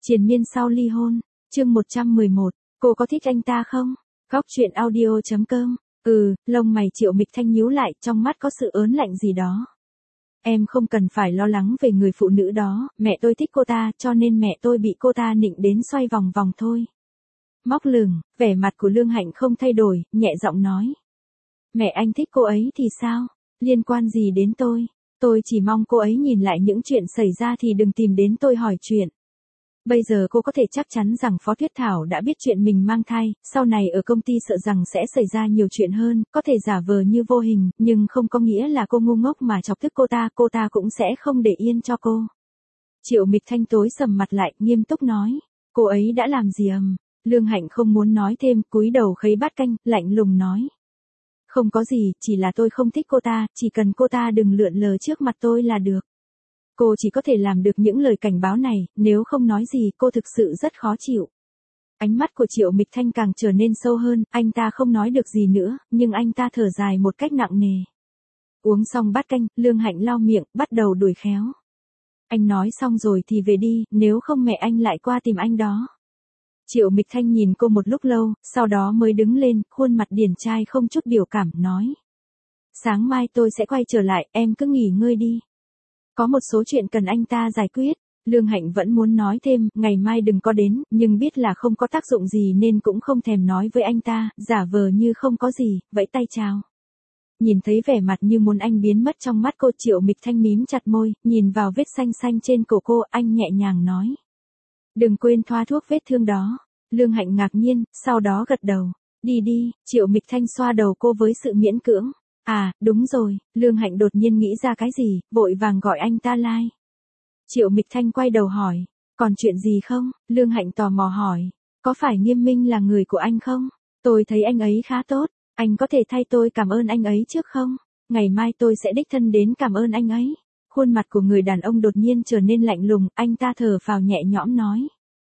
Triền miên sau ly hôn, chương 111, cô có thích anh ta không? Góc truyện audio.com. Lông mày Triệu Mịch Thanh nhíu lại, trong mắt có sự ớn lạnh gì đó. Em không cần phải lo lắng về người phụ nữ đó, mẹ tôi thích cô ta, cho nên mẹ tôi bị cô ta nịnh đến xoay vòng vòng thôi. Móc lửng, vẻ mặt của Lương Hạnh không thay đổi, nhẹ giọng nói. Mẹ anh thích cô ấy thì sao? Liên quan gì đến tôi? Tôi chỉ mong cô ấy nhìn lại những chuyện xảy ra thì đừng tìm đến tôi hỏi chuyện. Bây giờ cô có thể chắc chắn rằng Phó Tuyết Thảo đã biết chuyện mình mang thai, sau này ở công ty sợ rằng sẽ xảy ra nhiều chuyện hơn, có thể giả vờ như vô hình, nhưng không có nghĩa là cô ngu ngốc mà chọc tức cô ta cũng sẽ không để yên cho cô. Triệu Mịch Thanh tối sầm mặt lại, nghiêm túc nói, cô ấy đã làm gì ầm? Lương Hạnh không muốn nói thêm, cúi đầu khấy bát canh, lạnh lùng nói. Không có gì, chỉ là tôi không thích cô ta, chỉ cần cô ta đừng lượn lờ trước mặt tôi là được. Cô chỉ có thể làm được những lời cảnh báo này, nếu không nói gì cô thực sự rất khó chịu. Ánh mắt của Triệu Mịch Thanh càng trở nên sâu hơn, anh ta không nói được gì nữa, nhưng anh ta thở dài một cách nặng nề. Uống xong bát canh, Lương Hạnh lau miệng, bắt đầu đuổi khéo. Anh nói xong rồi thì về đi, nếu không mẹ anh lại qua tìm anh đó. Triệu Mịch Thanh nhìn cô một lúc lâu, sau đó mới đứng lên, khuôn mặt điển trai không chút biểu cảm, nói. Sáng mai tôi sẽ quay trở lại, em cứ nghỉ ngơi đi. Có một số chuyện cần anh ta giải quyết. Lương Hạnh vẫn muốn nói thêm, ngày mai đừng có đến, nhưng biết là không có tác dụng gì nên cũng không thèm nói với anh ta, giả vờ như không có gì, vẫy tay chào. Nhìn thấy vẻ mặt như muốn anh biến mất trong mắt cô, Triệu Mịch Thanh mím chặt môi, nhìn vào vết xanh xanh trên cổ cô, anh nhẹ nhàng nói. Đừng quên thoa thuốc vết thương đó. Lương Hạnh ngạc nhiên, sau đó gật đầu. Đi đi, Triệu Mịch Thanh xoa đầu cô với sự miễn cưỡng. À, đúng rồi, Lương Hạnh đột nhiên nghĩ ra cái gì, vội vàng gọi anh ta lai. Triệu Mịch Thanh quay đầu hỏi, còn chuyện gì không? Lương Hạnh tò mò hỏi, có phải Nghiêm Minh là người của anh không? Tôi thấy anh ấy khá tốt, anh có thể thay tôi cảm ơn anh ấy trước không? Ngày mai tôi sẽ đích thân đến cảm ơn anh ấy. Khuôn mặt của người đàn ông đột nhiên trở nên lạnh lùng, anh ta thở phào nhẹ nhõm nói.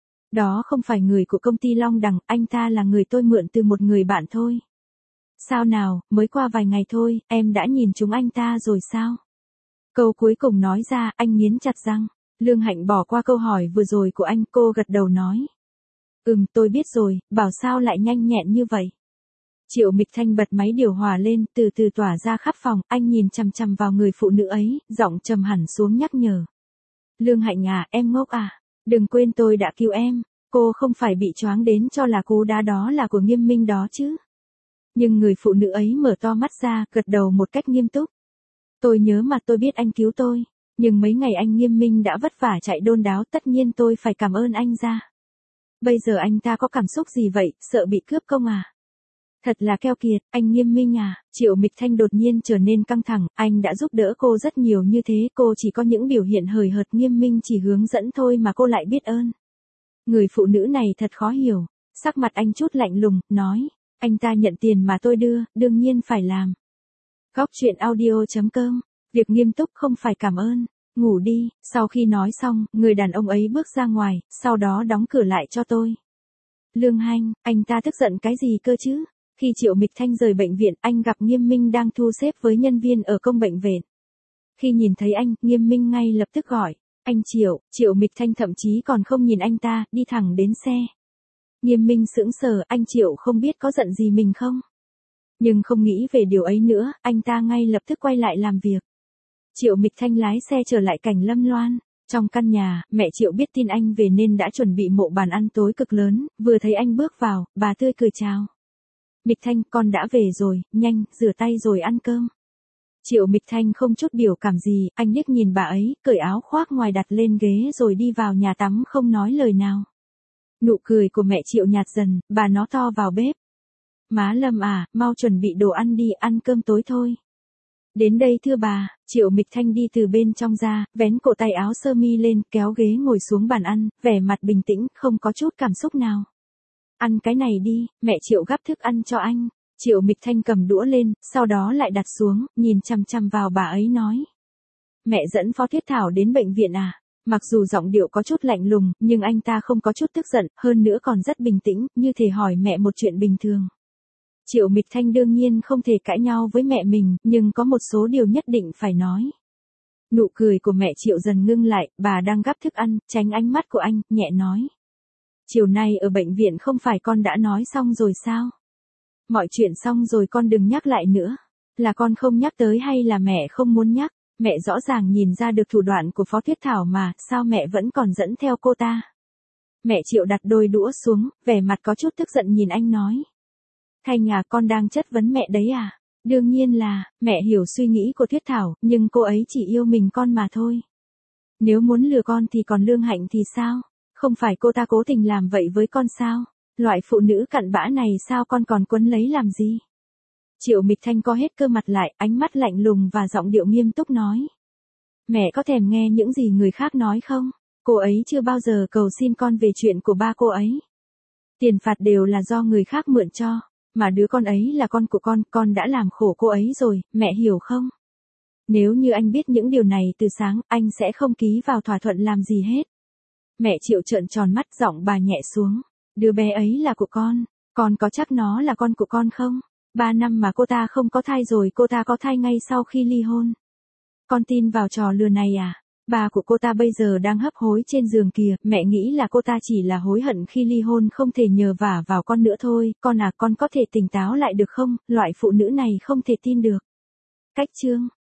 Đó không phải người của công ty Long Đằng, anh ta là người tôi mượn từ một người bạn thôi. Sao nào, mới qua vài ngày thôi, em đã nhìn chúng anh ta rồi sao? Câu cuối cùng nói ra, anh nghiến chặt răng. Lương Hạnh bỏ qua câu hỏi vừa rồi của anh, cô gật đầu nói. Tôi biết rồi, bảo sao lại nhanh nhẹn như vậy? Triệu Mịch Thanh bật máy điều hòa lên, từ từ tỏa ra khắp phòng, anh nhìn chằm chằm vào người phụ nữ ấy, giọng trầm hẳn xuống nhắc nhở. Lương Hạnh à, em ngốc à? Đừng quên tôi đã cứu em, cô không phải bị choáng đến cho là cú đá đó là của Nghiêm Minh đó chứ? Nhưng người phụ nữ ấy mở to mắt ra, gật đầu một cách nghiêm túc. Tôi nhớ mà, tôi biết anh cứu tôi, nhưng mấy ngày anh Nghiêm Minh đã vất vả chạy đôn đáo, tất nhiên tôi phải cảm ơn anh ra. Bây giờ anh ta có cảm xúc gì vậy, sợ bị cướp công à? Thật là keo kiệt, anh Nghiêm Minh à? Triệu Mịch Thanh đột nhiên trở nên căng thẳng, anh đã giúp đỡ cô rất nhiều như thế, cô chỉ có những biểu hiện hời hợt, Nghiêm Minh chỉ hướng dẫn thôi mà cô lại biết ơn. Người phụ nữ này thật khó hiểu, sắc mặt anh chút lạnh lùng, nói, anh ta nhận tiền mà tôi đưa, đương nhiên phải làm. Góc truyện audio.com, việc nghiêm túc không phải cảm ơn, ngủ đi. Sau khi nói xong, người đàn ông ấy bước ra ngoài, sau đó đóng cửa lại cho tôi. Lương Hạnh, anh ta tức giận cái gì cơ chứ? Khi Triệu Mịch Thanh rời bệnh viện, anh gặp Nghiêm Minh đang thu xếp với nhân viên ở công bệnh viện. Khi nhìn thấy anh, Nghiêm Minh ngay lập tức gọi, anh Triệu. Triệu Mịch Thanh thậm chí còn không nhìn anh ta, đi thẳng đến xe. Nghiêm Minh sững sờ, anh Triệu không biết có giận gì mình không? Nhưng không nghĩ về điều ấy nữa, anh ta ngay lập tức quay lại làm việc. Triệu Mịch Thanh lái xe trở lại cảnh Lâm Loan. Trong căn nhà, mẹ Triệu biết tin anh về nên đã chuẩn bị một bàn ăn tối cực lớn, vừa thấy anh bước vào, bà tươi cười chào. Mịch Thanh, con đã về rồi, nhanh, rửa tay rồi ăn cơm. Triệu Mịch Thanh không chút biểu cảm gì, anh liếc nhìn bà ấy, cởi áo khoác ngoài đặt lên ghế rồi đi vào nhà tắm không nói lời nào. Nụ cười của mẹ Triệu nhạt dần, bà nó to vào bếp. Má Lâm à, mau chuẩn bị đồ ăn đi, ăn cơm tối thôi. Đến đây thưa bà. Triệu Mịch Thanh đi từ bên trong ra, vén cổ tay áo sơ mi lên, kéo ghế ngồi xuống bàn ăn, vẻ mặt bình tĩnh, không có chút cảm xúc nào. Ăn cái này đi, mẹ Triệu gắp thức ăn cho anh. Triệu Mịch Thanh cầm đũa lên, sau đó lại đặt xuống, nhìn chằm chằm vào bà ấy nói. Mẹ dẫn Phó Tuyết Thảo đến bệnh viện à? Mặc dù giọng điệu có chút lạnh lùng, nhưng anh ta không có chút tức giận, hơn nữa còn rất bình tĩnh, như thể hỏi mẹ một chuyện bình thường. Triệu Mịch Thanh đương nhiên không thể cãi nhau với mẹ mình, nhưng có một số điều nhất định phải nói. Nụ cười của mẹ Triệu dần ngưng lại, bà đang gắp thức ăn, tránh ánh mắt của anh, nhẹ nói. Chiều nay ở bệnh viện không phải con đã nói xong rồi sao? Mọi chuyện xong rồi con đừng nhắc lại nữa. Là con không nhắc tới hay là mẹ không muốn nhắc? Mẹ rõ ràng nhìn ra được thủ đoạn của Phó Tuyết Thảo mà, sao mẹ vẫn còn dẫn theo cô ta? Mẹ Triệu đặt đôi đũa xuống, vẻ mặt có chút tức giận nhìn anh nói. Thanh à, con đang chất vấn mẹ đấy à? Đương nhiên là, mẹ hiểu suy nghĩ của Tuyết Thảo, nhưng cô ấy chỉ yêu mình con mà thôi. Nếu muốn lừa con thì còn Lương Hạnh thì sao? Không phải cô ta cố tình làm vậy với con sao? Loại phụ nữ cặn bã này sao con còn quấn lấy làm gì? Triệu Mịch Thanh co hết cơ mặt lại, ánh mắt lạnh lùng và giọng điệu nghiêm túc nói. Mẹ có thèm nghe những gì người khác nói không? Cô ấy chưa bao giờ cầu xin con về chuyện của ba cô ấy. Tiền phạt đều là do người khác mượn cho, mà đứa con ấy là con của con đã làm khổ cô ấy rồi, mẹ hiểu không? Nếu như anh biết những điều này từ sáng, anh sẽ không ký vào thỏa thuận làm gì hết. Mẹ Triệu trợn tròn mắt, giọng bà nhẹ xuống. Đứa bé ấy là của con có chắc nó là con của con không? 3 năm mà cô ta không có thai rồi cô ta có thai ngay sau khi ly hôn. Con tin vào trò lừa này à? Bà của cô ta bây giờ đang hấp hối trên giường kìa, mẹ nghĩ là cô ta chỉ là hối hận khi ly hôn không thể nhờ vả vào con nữa thôi, con à con có thể tỉnh táo lại được không, loại phụ nữ này không thể tin được. Cách chương